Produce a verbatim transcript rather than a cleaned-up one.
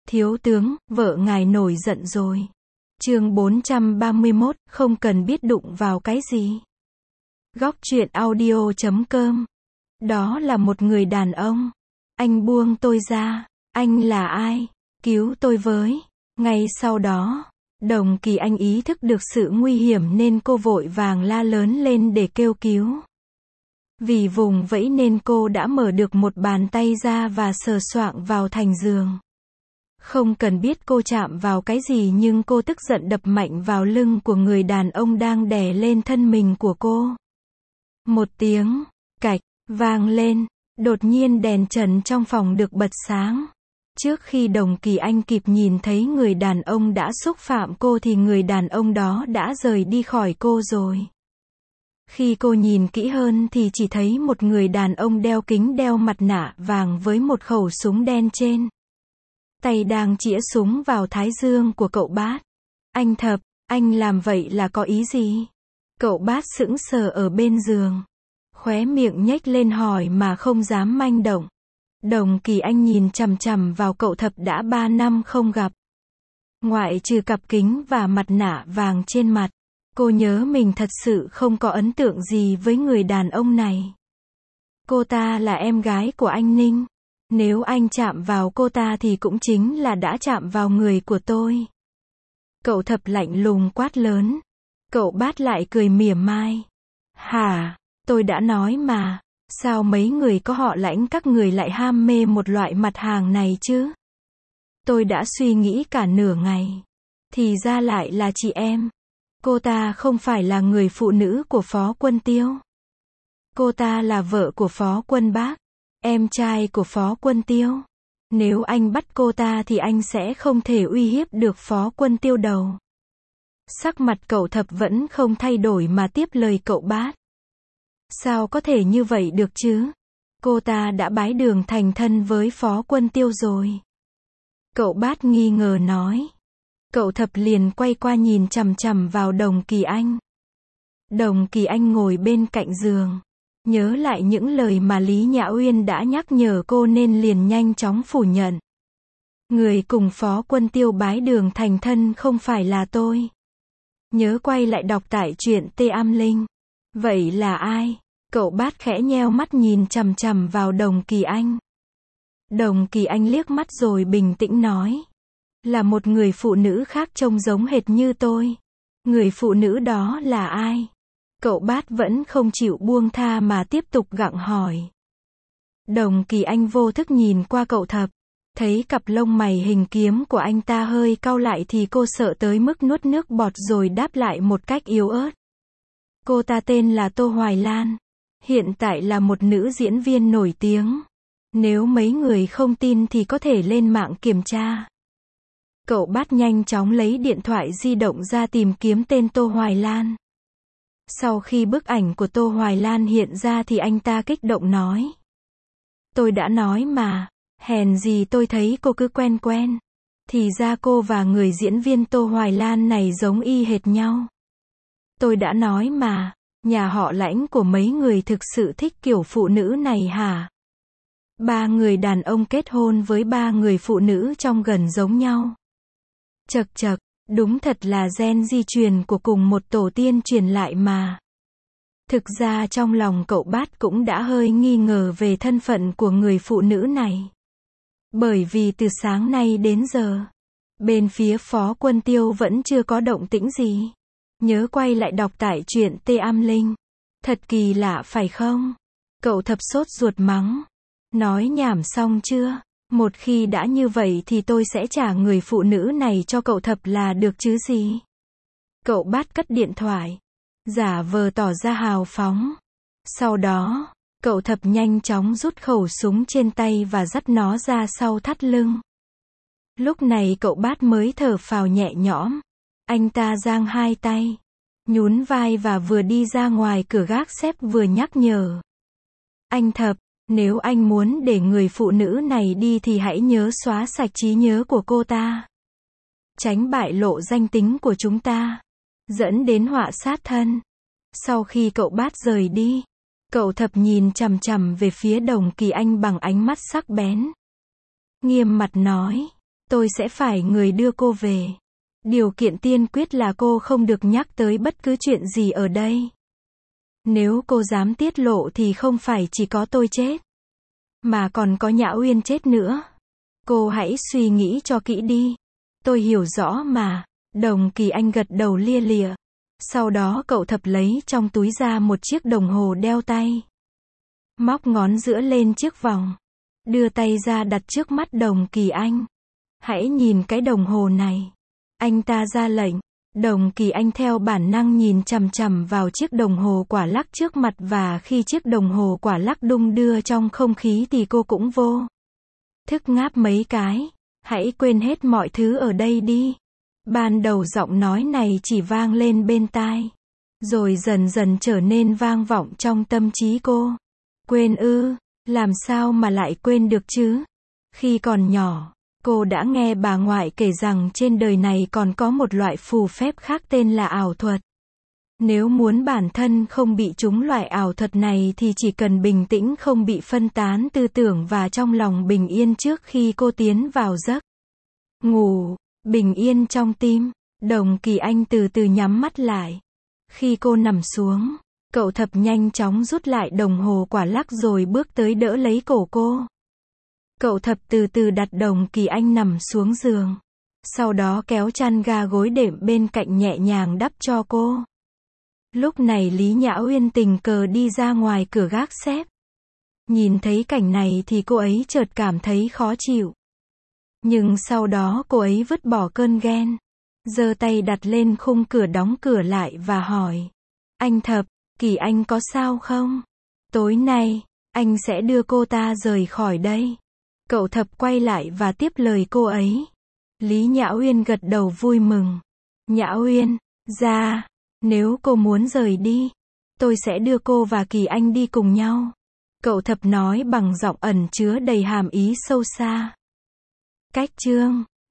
Thiếu tướng, vợ ngài nổi giận rồi. Chương bốn trăm ba mươi mốt, không cần biết đụng vào cái gì. Góc truyện audio chấm com. Đó là một người đàn ông. Anh buông tôi ra. Anh là ai? Cứu tôi với. Ngay sau đó, Đồng Kỳ Anh ý thức được sự nguy hiểm nên cô vội vàng la lớn lên để kêu cứu. Vì vùng vẫy nên cô đã mở được một bàn tay ra và sờ soạng vào thành giường. Không cần biết cô chạm vào cái gì nhưng cô tức giận đập mạnh vào lưng của người đàn ông đang đè lên thân mình của cô. Một tiếng cạch vang lên, đột nhiên đèn trần trong phòng được bật sáng. Trước khi Đồng Kỳ Anh kịp nhìn thấy người đàn ông đã xúc phạm cô thì người đàn ông đó đã rời đi khỏi cô rồi. Khi cô nhìn kỹ hơn thì chỉ thấy một người đàn ông đeo kính đeo mặt nạ vàng với một khẩu súng đen trên tay đang chĩa súng vào thái dương của cậu Bát. Anh Thập, anh làm vậy là có ý gì? Cậu Bát sững sờ ở bên giường. Khóe miệng nhếch lên hỏi mà không dám manh động. Đồng Kỳ Anh nhìn chằm chằm vào cậu Thập đã ba năm không gặp. Ngoại trừ cặp kính và mặt nạ vàng trên mặt, cô nhớ mình thật sự không có ấn tượng gì với người đàn ông này. Cô ta là em gái của anh Ninh. Nếu anh chạm vào cô ta thì cũng chính là đã chạm vào người của tôi. Cậu Thập lạnh lùng quát lớn. Cậu Bát lại cười mỉa mai. Hả, tôi đã nói mà, sao mấy người có họ Lãnh các người lại ham mê một loại mặt hàng này chứ? Tôi đã suy nghĩ cả nửa ngày. Thì ra lại là chị em. Cô ta không phải là người phụ nữ của Phó Quân Tiêu. Cô ta là vợ của Phó Quân Bác, em trai của Phó Quân Tiêu. Nếu anh bắt cô ta thì anh sẽ không thể uy hiếp được Phó Quân Tiêu đâu. Sắc mặt cậu Thập vẫn không thay đổi mà tiếp lời cậu Bát. Sao có thể như vậy được chứ? Cô ta đã bái đường thành thân với Phó Quân Tiêu rồi. Cậu Bát nghi ngờ nói. Cậu Thập liền quay qua nhìn chằm chằm vào Đồng Kỳ Anh. Đồng Kỳ Anh ngồi bên cạnh giường, nhớ lại những lời mà Lý Nhã Uyên đã nhắc nhở cô nên liền nhanh chóng phủ nhận. Người cùng Phó Quân Tiêu bái đường thành thân không phải là tôi. Nhớ quay lại đọc tại truyện Tê Am Linh. Vậy là ai? Cậu Bát khẽ nheo mắt nhìn chằm chằm vào Đồng Kỳ Anh. Đồng Kỳ Anh liếc mắt rồi bình tĩnh nói. Là một người phụ nữ khác trông giống hệt như tôi. Người phụ nữ đó là ai? Cậu Bát vẫn không chịu buông tha mà tiếp tục gặng hỏi. Đồng Kỳ Anh vô thức nhìn qua cậu Thập. Thấy cặp lông mày hình kiếm của anh ta hơi cau lại thì cô sợ tới mức nuốt nước bọt rồi đáp lại một cách yếu ớt. Cô ta tên là Tô Hoài Lan. Hiện tại là một nữ diễn viên nổi tiếng. Nếu mấy người không tin thì có thể lên mạng kiểm tra. Cậu Bát nhanh chóng lấy điện thoại di động ra tìm kiếm tên Tô Hoài Lan. Sau khi bức ảnh của Tô Hoài Lan hiện ra thì anh ta kích động nói. Tôi đã nói mà, hèn gì tôi thấy cô cứ quen quen. Thì ra cô và người diễn viên Tô Hoài Lan này giống y hệt nhau. Tôi đã nói mà, nhà họ Lãnh của mấy người thực sự thích kiểu phụ nữ này hả? Ba người đàn ông kết hôn với ba người phụ nữ trông gần giống nhau. Chật chật, đúng thật là gen di truyền của cùng một tổ tiên truyền lại mà. Thực ra trong lòng cậu Bát cũng đã hơi nghi ngờ về thân phận của người phụ nữ này. Bởi vì từ sáng nay đến giờ, bên phía Phó Quân Tiêu vẫn chưa có động tĩnh gì. Nhớ quay lại đọc tại truyện Tê Am Linh. Thật kỳ lạ phải không? Cậu Thập sốt ruột mắng. Nói nhảm xong chưa? Một khi đã như vậy thì tôi sẽ trả người phụ nữ này cho cậu Thập là được chứ gì? Cậu Bát cất điện thoại, giả vờ tỏ ra hào phóng. Sau đó, cậu Thập nhanh chóng rút khẩu súng trên tay và dắt nó ra sau thắt lưng. Lúc này cậu Bát mới thở phào nhẹ nhõm. Anh ta giang hai tay, nhún vai và vừa đi ra ngoài cửa gác xếp vừa nhắc nhở. Anh Thập, nếu anh muốn để người phụ nữ này đi thì hãy nhớ xóa sạch trí nhớ của cô ta. Tránh bại lộ danh tính của chúng ta, dẫn đến họa sát thân. Sau khi cậu Bát rời đi, cậu Thập nhìn chằm chằm về phía Đồng Kỳ Anh bằng ánh mắt sắc bén. Nghiêm mặt nói, tôi sẽ phải người đưa cô về. Điều kiện tiên quyết là cô không được nhắc tới bất cứ chuyện gì ở đây. Nếu cô dám tiết lộ thì không phải chỉ có tôi chết, mà còn có Nhã Uyên chết nữa. Cô hãy suy nghĩ cho kỹ đi. Tôi hiểu rõ mà. Đồng Kỳ Anh gật đầu lia lịa. Sau đó cậu Thập lấy trong túi ra một chiếc đồng hồ đeo tay. Móc ngón giữa lên chiếc vòng. Đưa tay ra đặt trước mắt Đồng Kỳ Anh. Hãy nhìn cái đồng hồ này. Anh ta ra lệnh. Đồng Kỳ Anh theo bản năng nhìn chằm chằm vào chiếc đồng hồ quả lắc trước mặt, và khi chiếc đồng hồ quả lắc đung đưa trong không khí thì cô cũng vô thức ngáp mấy cái. Hãy quên hết mọi thứ ở đây đi. Ban đầu giọng nói này chỉ vang lên bên tai, rồi dần dần trở nên vang vọng trong tâm trí cô. Quên ư? Làm sao mà lại quên được chứ? Khi còn nhỏ, cô đã nghe bà ngoại kể rằng trên đời này còn có một loại phù phép khác tên là ảo thuật. Nếu muốn bản thân không bị trúng loại ảo thuật này thì chỉ cần bình tĩnh, không bị phân tán tư tưởng, và trong lòng bình yên trước khi cô tiến vào giấc ngủ. Bình yên trong tim. Đồng Kỳ Anh từ từ nhắm mắt lại. Khi cô nằm xuống, cậu Thập nhanh chóng rút lại đồng hồ quả lắc rồi bước tới đỡ lấy cổ cô. Cậu Thập từ từ đặt Đồng Kỳ Anh nằm xuống giường. Sau đó kéo chăn ga gối đệm bên cạnh nhẹ nhàng đắp cho cô. Lúc này Lý Nhã Uyên tình cờ đi ra ngoài cửa gác xếp. Nhìn thấy cảnh này thì cô ấy chợt cảm thấy khó chịu. Nhưng sau đó cô ấy vứt bỏ cơn ghen. Giơ tay đặt lên khung cửa, đóng cửa lại và hỏi. Anh Thập, Kỳ Anh có sao không? Tối nay, anh sẽ đưa cô ta rời khỏi đây. Cậu Thập quay lại và tiếp lời cô ấy. Lý Nhã Uyên gật đầu vui mừng. Nhã Uyên, ra, nếu cô muốn rời đi, tôi sẽ đưa cô và Kỳ Anh đi cùng nhau. Cậu Thập nói bằng giọng ẩn chứa đầy hàm ý sâu xa. Cách chương